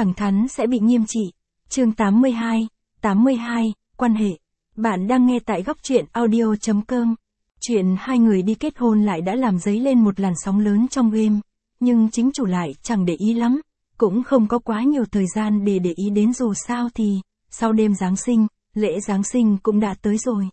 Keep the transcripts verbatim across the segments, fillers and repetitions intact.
thẳng thắn sẽ bị nghiêm trị. Chương tám mươi hai, tám mươi hai, quan hệ. Bạn đang nghe tại góc truyện audio chấm com. Chuyện hai người đi kết hôn lại đã làm dấy lên một làn sóng lớn trong game, nhưng chính chủ lại chẳng để ý lắm, cũng không có quá nhiều thời gian để để ý đến, dù sao thì, sau đêm Giáng sinh, lễ Giáng sinh cũng đã tới rồi.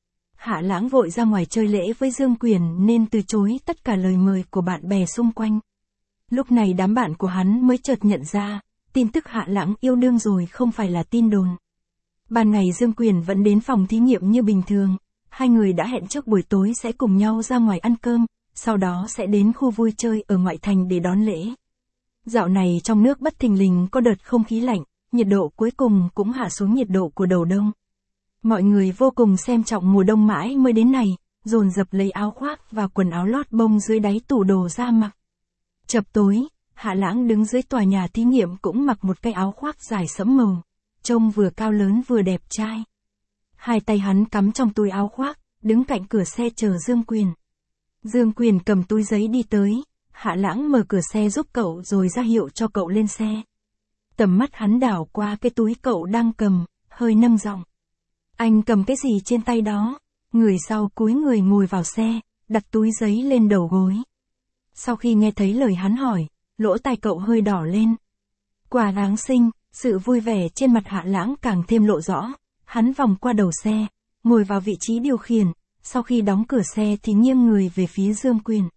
Hạ Lãng vội ra ngoài chơi lễ với Dương Quyền nên từ chối tất cả lời mời của bạn bè xung quanh. Lúc này đám bạn của hắn mới chợt nhận ra, tin tức Hạ Lãng yêu đương rồi không phải là tin đồn. Ban ngày Dương Quyền vẫn đến phòng thí nghiệm như bình thường, hai người đã hẹn trước buổi tối sẽ cùng nhau ra ngoài ăn cơm, sau đó sẽ đến khu vui chơi ở ngoại thành để đón lễ. Dạo này trong nước bất thình lình có đợt không khí lạnh, nhiệt độ cuối cùng cũng hạ xuống nhiệt độ của đầu đông. Mọi người vô cùng xem trọng mùa đông mãi mới đến này, dồn dập lấy áo khoác và quần áo lót bông dưới đáy tủ đồ ra mặc. Chập tối, Hạ Lãng đứng dưới tòa nhà thí nghiệm cũng mặc một cái áo khoác dài sẫm màu, trông vừa cao lớn vừa đẹp trai. Hai tay hắn cắm trong túi áo khoác, đứng cạnh cửa xe chờ Dương Quyền. Dương Quyền cầm túi giấy đi tới, Hạ Lãng mở cửa xe giúp cậu rồi ra hiệu cho cậu lên xe. Tầm mắt hắn đảo qua cái túi cậu đang cầm, hơi nâng giọng. Anh cầm cái gì trên tay đó? Người sau cúi người ngồi vào xe, đặt túi giấy lên đầu gối. Sau khi nghe thấy lời hắn hỏi, lỗ tai cậu hơi đỏ lên. Quà Giáng sinh, sự vui vẻ trên mặt Hạ Lãng càng thêm lộ rõ. Hắn vòng qua đầu xe, ngồi vào vị trí điều khiển, sau khi đóng cửa xe thì nghiêng người về phía Dương Quyền.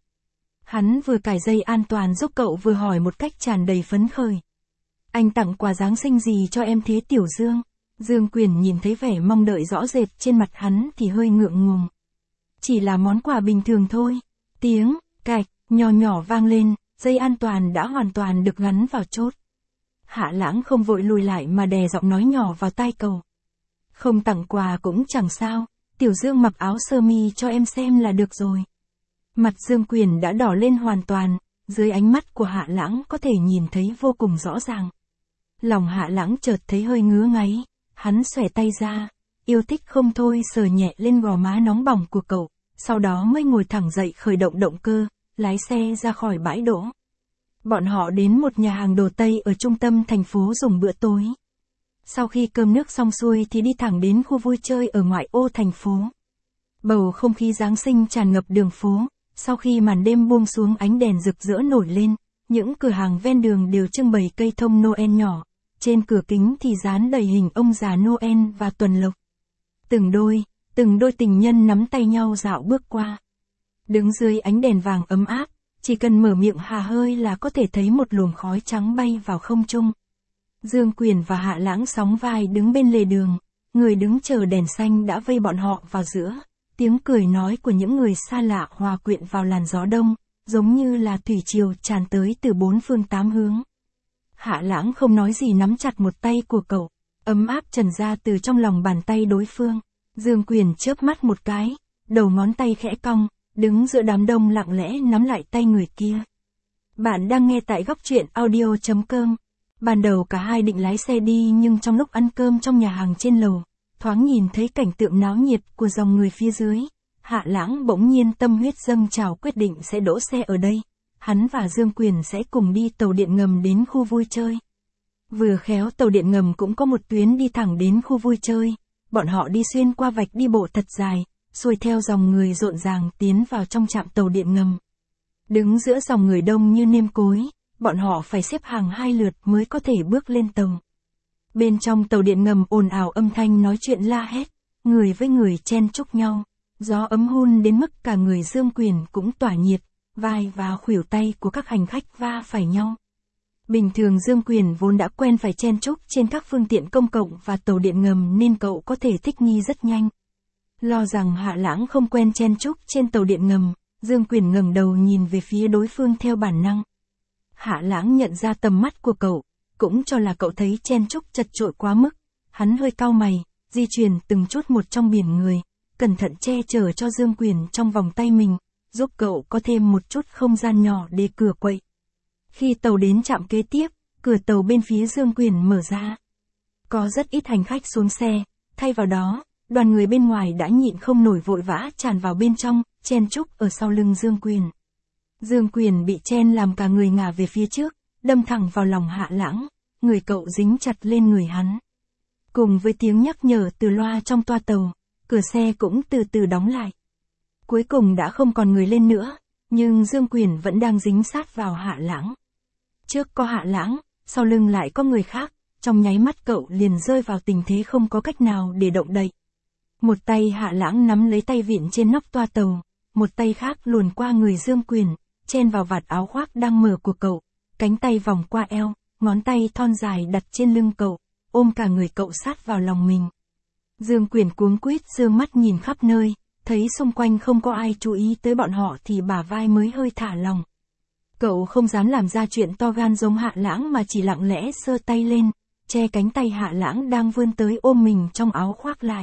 Hắn vừa cài dây an toàn giúp cậu vừa hỏi một cách tràn đầy phấn khởi. Anh tặng quà Giáng sinh gì cho em thế Tiểu Dương? Dương Quyền nhìn thấy vẻ mong đợi rõ rệt trên mặt hắn thì hơi ngượng ngùng. Chỉ là món quà bình thường thôi. Tiếng cạch nhỏ nhỏ vang lên, dây an toàn đã hoàn toàn được gắn vào chốt. Hạ Lãng không vội lùi lại mà đè giọng nói nhỏ vào tai cậu. Không tặng quà cũng chẳng sao, Tiểu Dương mặc áo sơ mi cho em xem là được rồi. Mặt Dương Quyền đã đỏ lên hoàn toàn, dưới ánh mắt của Hạ Lãng có thể nhìn thấy vô cùng rõ ràng. Lòng Hạ Lãng chợt thấy hơi ngứa ngáy, hắn xòe tay ra, yêu thích không thôi sờ nhẹ lên gò má nóng bỏng của cậu, sau đó mới ngồi thẳng dậy khởi động động cơ, lái xe ra khỏi bãi đỗ. Bọn họ đến một nhà hàng đồ Tây ở trung tâm thành phố dùng bữa tối. Sau khi cơm nước xong xuôi thì đi thẳng đến khu vui chơi ở ngoại ô thành phố. Bầu không khí Giáng sinh tràn ngập đường phố, sau khi màn đêm buông xuống ánh đèn rực rỡ nổi lên, những cửa hàng ven đường đều trưng bày cây thông Noel nhỏ, trên cửa kính thì dán đầy hình ông già Noel và tuần lộc. Từng đôi, từng đôi tình nhân nắm tay nhau dạo bước qua. Đứng dưới ánh đèn vàng ấm áp, chỉ cần mở miệng hà hơi là có thể thấy một luồng khói trắng bay vào không trung. Dương Quyền và Hạ Lãng sóng vai đứng bên lề đường, người đứng chờ đèn xanh đã vây bọn họ vào giữa, tiếng cười nói của những người xa lạ hòa quyện vào làn gió đông, giống như là thủy triều tràn tới từ bốn phương tám hướng. Hạ Lãng không nói gì nắm chặt một tay của cậu, ấm áp tràn ra từ trong lòng bàn tay đối phương. Dương Quyền chớp mắt một cái, đầu ngón tay khẽ cong, đứng giữa đám đông lặng lẽ nắm lại tay người kia. Bạn đang nghe tại góc truyện audio chấm com. Ban đầu cả hai định lái xe đi nhưng trong lúc ăn cơm trong nhà hàng trên lầu, thoáng nhìn thấy cảnh tượng náo nhiệt của dòng người phía dưới, Hạ Lãng bỗng nhiên tâm huyết dâng trào quyết định sẽ đỗ xe ở đây. Hắn và Dương Quyền sẽ cùng đi tàu điện ngầm đến khu vui chơi. Vừa khéo tàu điện ngầm cũng có một tuyến đi thẳng đến khu vui chơi, bọn họ đi xuyên qua vạch đi bộ thật dài, xuôi theo dòng người rộn ràng tiến vào trong trạm tàu điện ngầm. Đứng giữa dòng người đông như nêm cối, bọn họ phải xếp hàng hai lượt mới có thể bước lên tàu. Bên trong tàu điện ngầm ồn ào âm thanh nói chuyện la hét, người với người chen chúc nhau, gió ấm hun đến mức cả người Dương Quyền cũng tỏa nhiệt, vai và khuỷu tay của các hành khách va phải nhau. Bình thường Dương Quyền vốn đã quen phải chen chúc trên các phương tiện công cộng và tàu điện ngầm nên cậu có thể thích nghi rất nhanh. Lo rằng Hạ Lãng không quen chen chúc trên tàu điện ngầm, Dương Quyền ngẩng đầu nhìn về phía đối phương theo bản năng. Hạ Lãng nhận ra tầm mắt của cậu, cũng cho là cậu thấy chen chúc chật chội quá mức. Hắn hơi cau mày, di chuyển từng chút một trong biển người, cẩn thận che chở cho Dương Quyền trong vòng tay mình, giúp cậu có thêm một chút không gian nhỏ để cửa quậy. Khi tàu đến trạm kế tiếp, cửa tàu bên phía Dương Quyền mở ra. Có rất ít hành khách xuống xe, thay vào đó, đoàn người bên ngoài đã nhịn không nổi vội vã tràn vào bên trong, chen chúc ở sau lưng Dương Quyền. Dương Quyền bị chen làm cả người ngả về phía trước, đâm thẳng vào lòng Hạ Lãng. người cậu dính chặt lên người hắn. Cùng với tiếng nhắc nhở từ loa trong toa tàu, cửa xe cũng từ từ đóng lại. Cuối cùng đã không còn người lên nữa, nhưng Dương Quyền vẫn đang dính sát vào Hạ Lãng. Trước có Hạ Lãng, sau lưng lại có người khác, trong nháy mắt cậu liền rơi vào tình thế không có cách nào để động đậy. Một tay Hạ Lãng nắm lấy tay vịn trên nóc toa tàu, một tay khác luồn qua người Dương Quyền, chen vào vạt áo khoác đang mở của cậu, cánh tay vòng qua eo, ngón tay thon dài đặt trên lưng cậu, ôm cả người cậu sát vào lòng mình. Dương Quyền cuống quýt dương mắt nhìn khắp nơi, thấy xung quanh không có ai chú ý tới bọn họ thì bả vai mới hơi thả lòng. Cậu không dám làm ra chuyện to gan giống Hạ Lãng mà chỉ lặng lẽ giơ tay lên, che cánh tay Hạ Lãng đang vươn tới ôm mình trong áo khoác lại.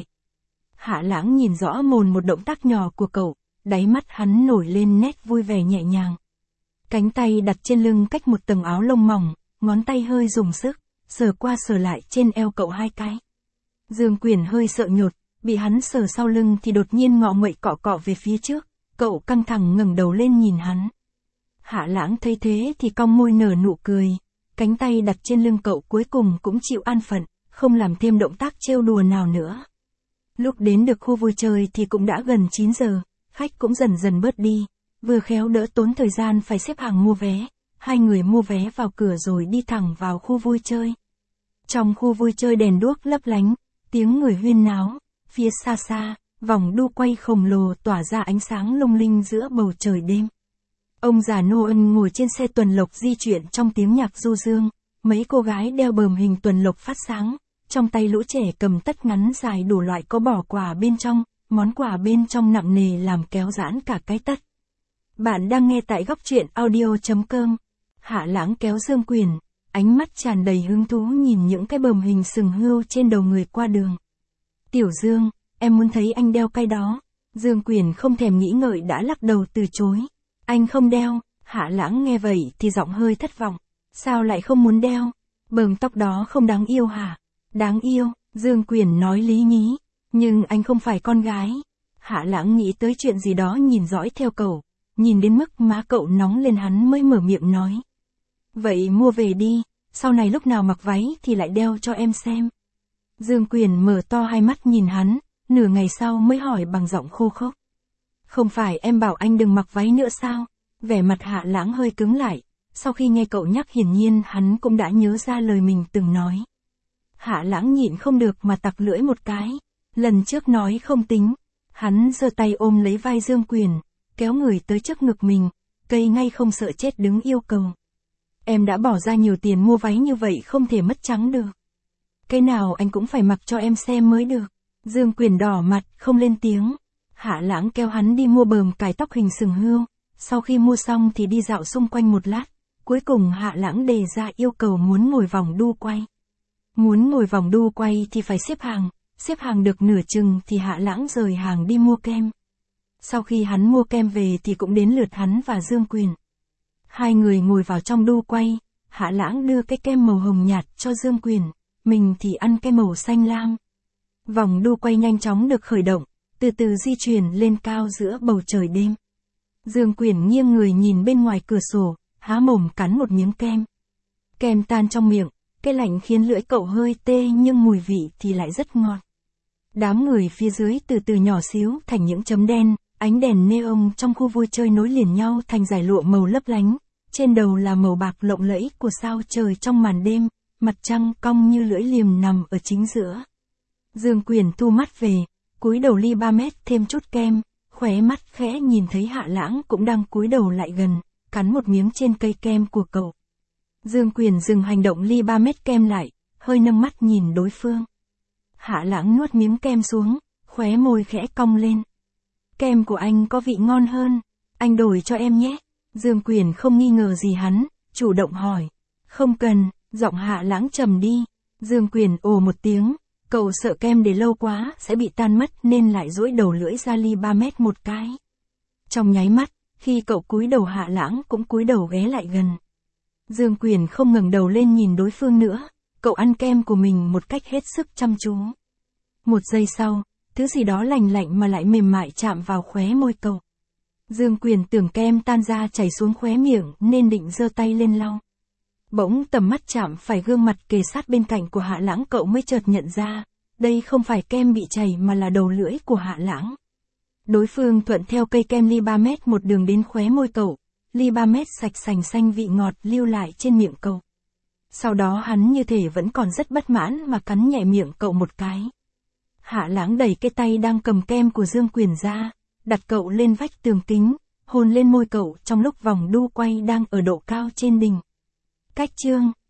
Hạ Lãng nhìn rõ mồn một động tác nhỏ của cậu, đáy mắt hắn nổi lên nét vui vẻ nhẹ nhàng. Cánh tay đặt trên lưng cách một tầng áo lông mỏng, ngón tay hơi dùng sức, sờ qua sờ lại trên eo cậu hai cái. Dương Quyền hơi sợ nhột, bị hắn sờ sau lưng thì đột nhiên ngọ nguậy cọ cọ về phía trước, cậu căng thẳng ngẩng đầu lên nhìn hắn. Hạ Lãng thấy thế thì cong môi nở nụ cười, cánh tay đặt trên lưng cậu cuối cùng cũng chịu an phận, không làm thêm động tác trêu đùa nào nữa. Lúc đến được khu vui chơi thì cũng đã gần chín giờ, khách cũng dần dần bớt đi, vừa khéo đỡ tốn thời gian phải xếp hàng mua vé, hai người mua vé vào cửa rồi đi thẳng vào khu vui chơi. Trong khu vui chơi đèn đuốc lấp lánh, tiếng người huyên náo, phía xa xa, vòng đu quay khổng lồ tỏa ra ánh sáng lung linh giữa bầu trời đêm. Ông già Noel ngồi trên xe tuần lộc di chuyển trong tiếng nhạc du dương, mấy cô gái đeo bờm hình tuần lộc phát sáng, trong tay lũ trẻ cầm tất ngắn dài đủ loại có bỏ quà bên trong, món quà bên trong nặng nề làm kéo giãn cả cái tất. Bạn đang nghe tại góc truyện audio chấm com. Hạ Lãng kéo Dương Quyền, ánh mắt tràn đầy hứng thú nhìn những cái bờm hình sừng hươu trên đầu người qua đường. Tiểu Dương, em muốn thấy anh đeo cái đó. Dương Quyền không thèm nghĩ ngợi đã lắc đầu từ chối. Anh không đeo. Hạ Lãng nghe vậy thì giọng hơi thất vọng. Sao lại không muốn đeo? Bờm tóc đó không đáng yêu hả? Đáng yêu, Dương Quyền nói lý nhí. Nhưng anh không phải con gái. Hạ Lãng nghĩ tới chuyện gì đó nhìn dõi theo cậu, nhìn đến mức má cậu nóng lên hắn mới mở miệng nói. Vậy mua về đi, sau này lúc nào mặc váy thì lại đeo cho em xem. Dương Quyền mở to hai mắt nhìn hắn, nửa ngày sau mới hỏi bằng giọng khô khốc. Không phải em bảo anh đừng mặc váy nữa sao? Vẻ mặt Hạ Lãng hơi cứng lại, sau khi nghe cậu nhắc hiển nhiên hắn cũng đã nhớ ra lời mình từng nói. Hạ Lãng nhịn không được mà tặc lưỡi một cái, lần trước nói không tính, hắn giơ tay ôm lấy vai Dương Quyền, kéo người tới trước ngực mình, cây ngay không sợ chết đứng yêu cầu. Em đã bỏ ra nhiều tiền mua váy như vậy không thể mất trắng được. Cái nào anh cũng phải mặc cho em xem mới được. Dương Quyền đỏ mặt, không lên tiếng. Hạ Lãng kéo hắn đi mua bờm cài tóc hình sừng hươu, sau khi mua xong thì đi dạo xung quanh một lát, cuối cùng Hạ Lãng đề ra yêu cầu muốn ngồi vòng đu quay. Muốn ngồi vòng đu quay thì phải xếp hàng, xếp hàng được nửa chừng thì Hạ Lãng rời hàng đi mua kem. Sau khi hắn mua kem về thì cũng đến lượt hắn và Dương Quyền. Hai người ngồi vào trong đu quay, Hạ Lãng đưa cái kem màu hồng nhạt cho Dương Quyền, mình thì ăn cái màu xanh lam. Vòng đu quay nhanh chóng được khởi động, từ từ di chuyển lên cao giữa bầu trời đêm. Dương Quyền nghiêng người nhìn bên ngoài cửa sổ, há mồm cắn một miếng kem. Kem tan trong miệng, cái lạnh khiến lưỡi cậu hơi tê nhưng mùi vị thì lại rất ngọt. Đám người phía dưới từ từ nhỏ xíu thành những chấm đen, ánh đèn neon trong khu vui chơi nối liền nhau thành dải lụa màu lấp lánh, trên đầu là màu bạc lộng lẫy của sao trời trong màn đêm, mặt trăng cong như lưỡi liềm nằm ở chính giữa. Dương Quyền thu mắt về, cúi đầu ly ba mét thêm chút kem, khóe mắt khẽ nhìn thấy Hạ Lãng cũng đang cúi đầu lại gần, cắn một miếng trên cây kem của cậu. Dương Quyền dừng hành động ly ba mét kem lại, hơi nâng mắt nhìn đối phương. Hạ Lãng nuốt miếng kem xuống, khóe môi khẽ cong lên. Kem của anh có vị ngon hơn, anh đổi cho em nhé. Dương Quyền không nghi ngờ gì hắn, chủ động hỏi. Không cần, giọng Hạ Lãng trầm đi. Dương Quyền ồ một tiếng, cậu sợ kem để lâu quá sẽ bị tan mất nên lại duỗi đầu lưỡi ra ly ba mét một cái. Trong nháy mắt, khi cậu cúi đầu Hạ Lãng cũng cúi đầu ghé lại gần. Dương Quyền không ngẩng đầu lên nhìn đối phương nữa, cậu ăn kem của mình một cách hết sức chăm chú. Một giây sau, thứ gì đó lành lạnh mà lại mềm mại chạm vào khóe môi cậu. Dương Quyền tưởng kem tan ra chảy xuống khóe miệng nên định giơ tay lên lau. Bỗng tầm mắt chạm phải gương mặt kề sát bên cạnh của Hạ Lãng, cậu mới chợt nhận ra, đây không phải kem bị chảy mà là đầu lưỡi của Hạ Lãng. Đối phương thuận theo cây kem Libamet một đường đến khóe môi cậu, Libamet sạch sành xanh vị ngọt lưu lại trên miệng cậu. Sau đó hắn như thể vẫn còn rất bất mãn mà cắn nhẹ miệng cậu một cái. Hạ Lãng đẩy cái tay đang cầm kem của Dương Quyền ra, đặt cậu lên vách tường kính, hôn lên môi cậu trong lúc vòng đu quay đang ở độ cao trên đỉnh. Cách chương